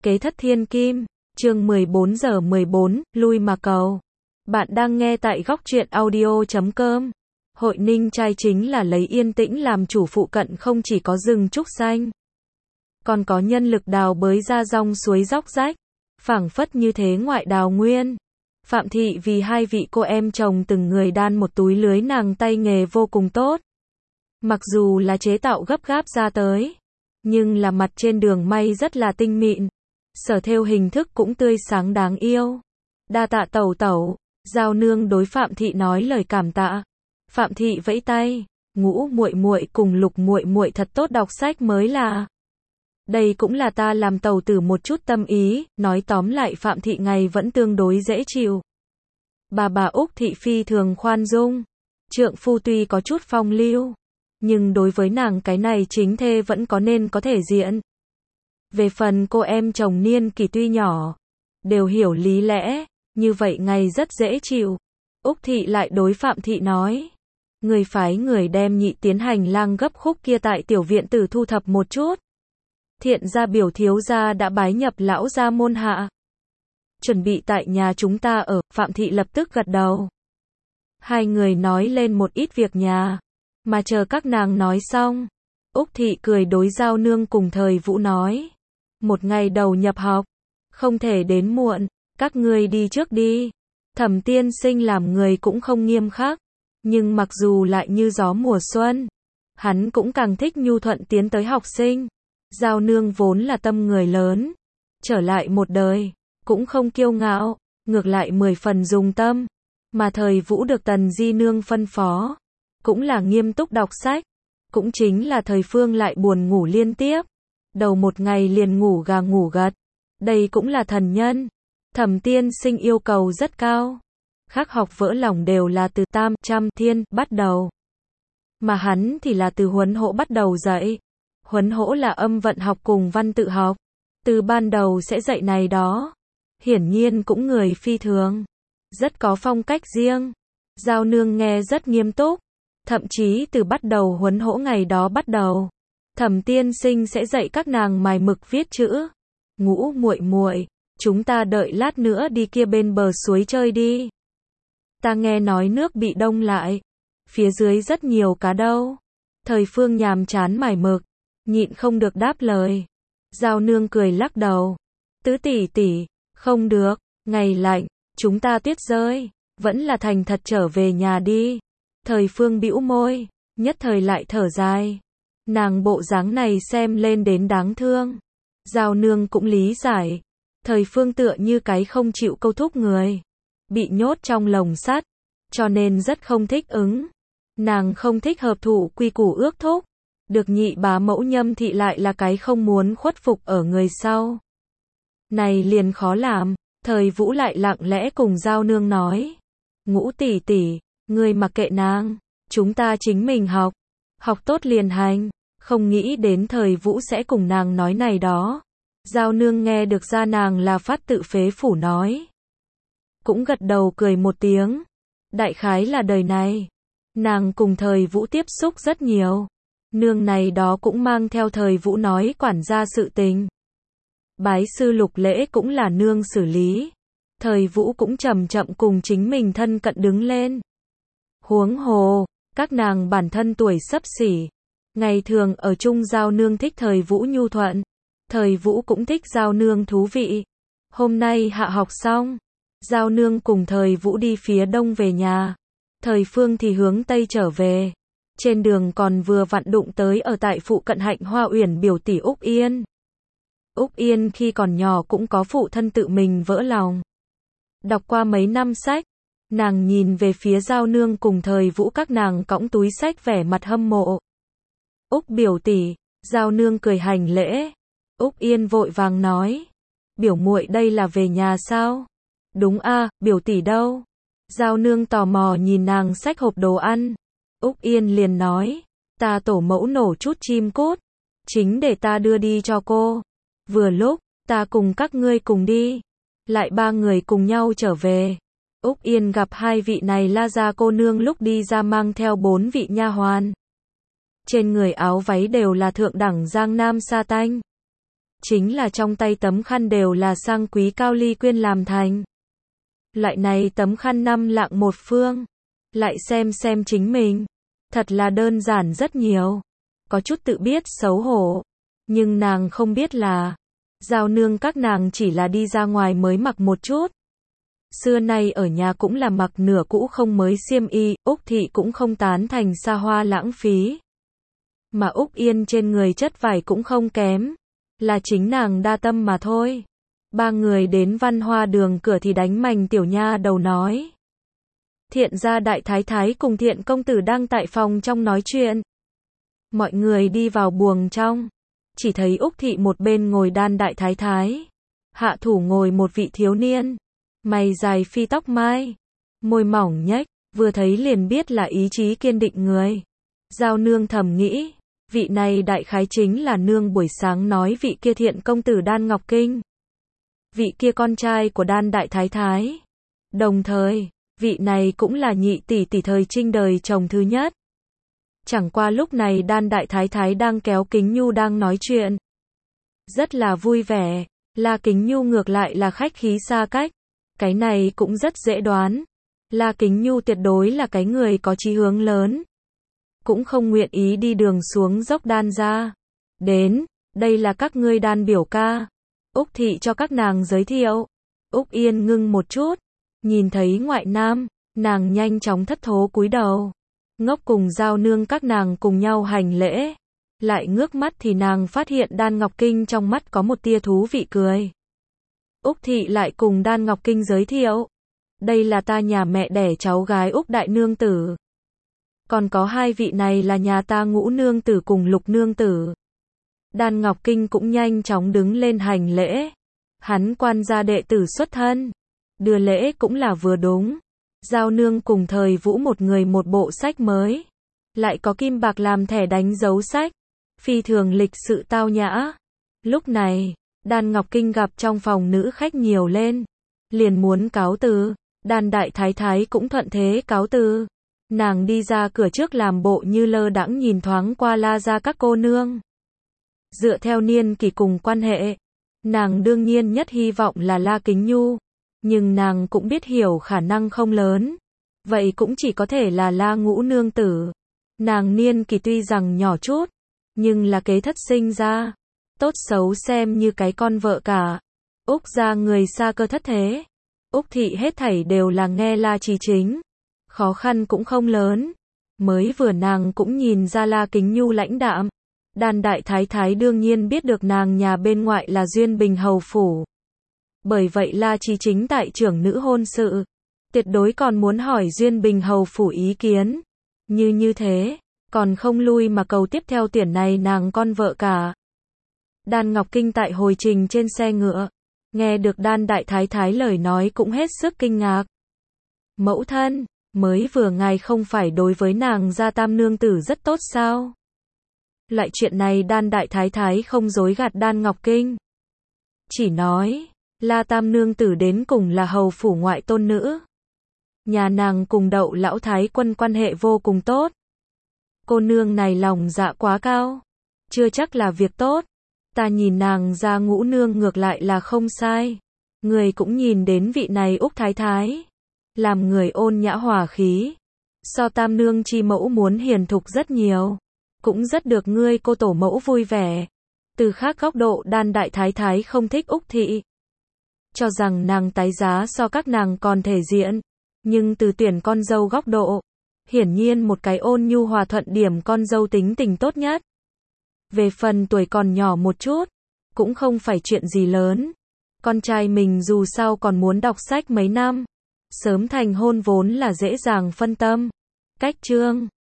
Kế thất thiên kim, chương 14 giờ 14, lui mà cầu. Bạn đang nghe tại góc truyện audio.com. Hội Ninh trai chính là lấy yên tĩnh làm chủ, phụ cận không chỉ có rừng trúc xanh, còn có nhân lực đào bới ra dòng suối róc rách, phảng phất như thế ngoại đào nguyên. Phạm Thị vì hai vị cô em chồng từng người đan một túi lưới, nàng tay nghề vô cùng tốt. Mặc dù là chế tạo gấp gáp ra tới, nhưng là mặt trên đường may rất là tinh mịn. Sở thêu hình thức cũng tươi sáng đáng yêu. Đa tạ tẩu tẩu, Giao nương đối Phạm Thị nói lời cảm tạ. Phạm Thị vẫy tay, Ngũ muội muội cùng Lục muội muội thật tốt đọc sách mới là. Đây cũng là ta làm tẩu tử một chút tâm ý, nói tóm lại Phạm Thị ngày vẫn tương đối dễ chịu. Bà Úc Thị phi thường khoan dung. Trượng phu tuy có chút phong lưu, nhưng đối với nàng cái này chính thê vẫn có nên có thể diện. Về phần cô em chồng niên kỷ tuy nhỏ, đều hiểu lý lẽ, như vậy ngày rất dễ chịu. Úc Thị lại đối Phạm Thị nói, người phái người đem nhị tiến hành lang gấp khúc kia tại tiểu viện tử thu thập một chút. Thiện gia biểu thiếu gia đã bái nhập lão gia môn hạ, chuẩn bị tại nhà chúng ta ở. Phạm Thị lập tức gật đầu. Hai người nói lên một ít việc nhà, mà chờ các nàng nói xong, Úc Thị cười đối Giao nương cùng Thời Vũ nói, một ngày đầu nhập học, không thể đến muộn, các ngươi đi trước đi. Thẩm tiên sinh làm người cũng không nghiêm khắc, nhưng mặc dù lại như gió mùa xuân, hắn cũng càng thích nhu thuận tiến tới học sinh. Giao nương vốn là tâm người lớn, trở lại một đời, cũng không kiêu ngạo, ngược lại 10 phần dùng tâm, mà Thời Vũ được Tần Di nương phân phó, cũng là nghiêm túc đọc sách, cũng chính là Thời Phương lại buồn ngủ liên tiếp, đầu một ngày liền ngủ gà ngủ gật, đây cũng là thần nhân. Thẩm tiên sinh yêu cầu rất cao, khắc học vỡ lòng đều là từ tam, trăm, thiên, bắt đầu, mà hắn thì là từ huấn hỗ bắt đầu dạy. Huấn hỗ là âm vận học cùng văn tự học, từ ban đầu sẽ dạy này đó, hiển nhiên cũng người phi thường, rất có phong cách riêng. Giao nương nghe rất nghiêm túc, thậm chí từ bắt đầu huấn hỗ ngày đó bắt đầu, Thẩm tiên sinh sẽ dạy các nàng mài mực viết chữ. Ngũ muội muội, chúng ta đợi lát nữa đi kia bên bờ suối chơi đi. Ta nghe nói nước bị đông lại, phía dưới rất nhiều cá đâu. Thời Phương nhàm chán mài mực, nhịn không được đáp lời. Giao nương cười lắc đầu, Tứ tỷ tỷ, không được, ngày lạnh, chúng ta tuyết rơi, vẫn là thành thật trở về nhà đi. Thời Phương bĩu môi, nhất thời lại thở dài. Nàng bộ dáng này xem lên đến đáng thương. Giao nương cũng lý giải, Thời Phương tựa như cái không chịu câu thúc người, bị nhốt trong lồng sắt, cho nên rất không thích ứng. Nàng không thích hợp thủ quy củ ước thúc, được nhị bá mẫu Nhâm Thị lại là cái không muốn khuất phục ở người sau. Này liền khó làm. Thời Vũ lại lặng lẽ cùng Giao nương nói, Ngũ tỷ tỷ, ngươi mặc kệ nàng, chúng ta chính mình học, học tốt liền hành. Không nghĩ đến Thời Vũ sẽ cùng nàng nói này đó. Giao nương nghe được ra nàng là phát tự phế phủ nói, cũng gật đầu cười một tiếng. Đại khái là đời này, nàng cùng Thời Vũ tiếp xúc rất nhiều, nương này đó cũng mang theo Thời Vũ nói quản gia sự tình. Bái sư lục lễ cũng là nương xử lý, Thời Vũ cũng chậm chậm cùng chính mình thân cận đứng lên. Huống hồ, các nàng bản thân tuổi xấp xỉ, ngày thường ở chung. Giao nương thích Thời Vũ nhu thuận, Thời Vũ cũng thích Giao nương thú vị. Hôm nay hạ học xong, Giao nương cùng Thời Vũ đi phía đông về nhà, Thời Phương thì hướng tây trở về. Trên đường còn vừa vặn đụng tới ở tại phụ cận Hạnh Hoa Uyển biểu tỷ Úc Yên. Úc Yên khi còn nhỏ cũng có phụ thân tự mình vỡ lòng, đọc qua mấy năm sách, nàng nhìn về phía Giao nương cùng Thời Vũ, các nàng cõng túi sách vẻ mặt hâm mộ. Úc biểu tỷ, Giao nương cười hành lễ. Úc Yên vội vàng nói, biểu muội đây là về nhà sao? Đúng a, biểu tỷ đâu? Giao nương tò mò nhìn nàng xách hộp đồ ăn. Úc Yên liền nói, ta tổ mẫu nổ chút chim cút, chính để ta đưa đi cho cô. Vừa lúc, ta cùng các ngươi cùng đi. Lại ba người cùng nhau trở về. Úc Yên gặp hai vị này La gia cô nương lúc đi ra mang theo 4 vị nha hoàn. Trên người áo váy đều là thượng đẳng Giang Nam sa tanh. chính là trong tay tấm khăn đều là sang quý cao ly quyên làm thành. Loại này tấm khăn 5 lạng một phương. Lại xem chính mình. Thật là đơn giản rất nhiều. Có chút tự biết xấu hổ. Nhưng nàng không biết là, Giao nương các nàng chỉ là đi ra ngoài mới mặc một chút. Xưa nay ở nhà cũng là mặc nửa cũ không mới xiêm y, Úc Thị cũng không tán thành xa hoa lãng phí. Mà Úc Yên trên người chất vải cũng không kém. Là chính nàng đa tâm mà thôi. Ba người đến Văn Hoa Đường cửa thì đánh mành tiểu nha đầu nói. Thiện gia đại thái thái cùng Thiện công tử đang tại phòng trong nói chuyện. Mọi người đi vào buồng trong. Chỉ thấy Úc Thị một bên ngồi Đan đại thái thái. Hạ thủ ngồi một vị thiếu niên. Mày dài phi tóc mai. Môi mỏng nhếch, vừa thấy liền biết là ý chí kiên định người. Giao nương thầm nghĩ. Vị này đại khái chính là nương buổi sáng nói vị kia Thiện công tử Đan Ngọc Kinh. Vị kia con trai của Đan đại thái thái. Đồng thời, vị này cũng là nhị tỷ tỷ thời Trinh đời chồng thứ nhất. Chẳng qua lúc này Đan đại thái thái đang kéo Kính Nhu đang nói chuyện. Rất là vui vẻ, La Kính Nhu ngược lại là khách khí xa cách. Cái này cũng rất dễ đoán. La Kính Nhu tuyệt đối là cái người có chí hướng lớn. Cũng không nguyện ý đi đường xuống dốc Đan ra. Đến, đây là các ngươi Đan biểu ca. Úc Thị cho các nàng giới thiệu. Úc Yên ngưng một chút. Nhìn thấy ngoại nam, nàng nhanh chóng thất thố cúi đầu. Ngốc cùng Giao nương các nàng cùng nhau hành lễ. Lại ngước mắt thì nàng phát hiện Đan Ngọc Kinh trong mắt có một tia thú vị cười. Úc Thị lại cùng Đan Ngọc Kinh giới thiệu. Đây là ta nhà mẹ đẻ cháu gái Úc đại nương tử. Còn có hai vị này là nhà ta Ngũ nương tử cùng Lục nương tử. Đan Ngọc Kinh cũng nhanh chóng đứng lên hành lễ. Hắn quan gia đệ tử xuất thân. Đưa lễ cũng là vừa đúng. Giao nương cùng Thời Vũ một người một bộ sách mới. Lại có kim bạc làm thẻ đánh dấu sách. Phi thường lịch sự tao nhã. Lúc này, Đan Ngọc Kinh gặp trong phòng nữ khách nhiều lên. Liền muốn cáo từ. Đan đại thái thái cũng thuận thế cáo từ. Nàng đi ra cửa trước làm bộ như lơ đãng nhìn thoáng qua La gia các cô nương. Dựa theo niên kỷ cùng quan hệ, nàng đương nhiên nhất hy vọng là La Kính Nhu. Nhưng nàng cũng biết hiểu khả năng không lớn. Vậy cũng chỉ có thể là La Ngũ nương tử. Nàng niên kỳ tuy rằng nhỏ chút, nhưng là kế thất sinh ra. Tốt xấu xem như cái con vợ cả. Úc gia người xa cơ thất thế. Úc Thị hết thảy đều là nghe La Chí Chính. Khó khăn cũng không lớn. Mới vừa nàng cũng nhìn ra La Kính Nhu lãnh đạm. Đan đại thái thái đương nhiên biết được nàng nhà bên ngoại là Duyên Bình hầu phủ. Bởi vậy La Chí Chính tại trưởng nữ hôn sự, tuyệt đối còn muốn hỏi Duyên Bình hầu phủ ý kiến. Như thế, còn không lui mà cầu tiếp theo tuyển này nàng con vợ cả. Đan Ngọc Kinh tại hồi trình trên xe ngựa, nghe được Đan đại thái thái lời nói cũng hết sức kinh ngạc. Mẫu thân, mới vừa ngài không phải đối với nàng gia tam nương tử rất tốt sao? Loại chuyện này Đan đại thái thái không dối gạt Đan Ngọc Kinh. Chỉ nói, La tam nương tử đến cùng là hầu phủ ngoại tôn nữ. Nhà nàng cùng Đậu lão thái quân quan hệ vô cùng tốt. Cô nương này lòng dạ quá cao. Chưa chắc là việc tốt. Ta nhìn nàng ra Ngũ nương ngược lại là không sai. Người cũng nhìn đến vị này Úc thái thái. Làm người ôn nhã hòa khí. So tam nương chi mẫu muốn hiền thục rất nhiều. Cũng rất được ngươi cô tổ mẫu vui vẻ. Từ khác góc độ Đan đại thái thái không thích Úc Thị. Cho rằng nàng tái giá so các nàng còn thể diện. Nhưng từ tuyển con dâu góc độ, hiển nhiên một cái ôn nhu hòa thuận điểm con dâu tính tình tốt nhất. Về phần tuổi còn nhỏ một chút, cũng không phải chuyện gì lớn. Con trai mình dù sao còn muốn đọc sách mấy năm. Sớm thành hôn vốn là dễ dàng phân tâm. Cách chương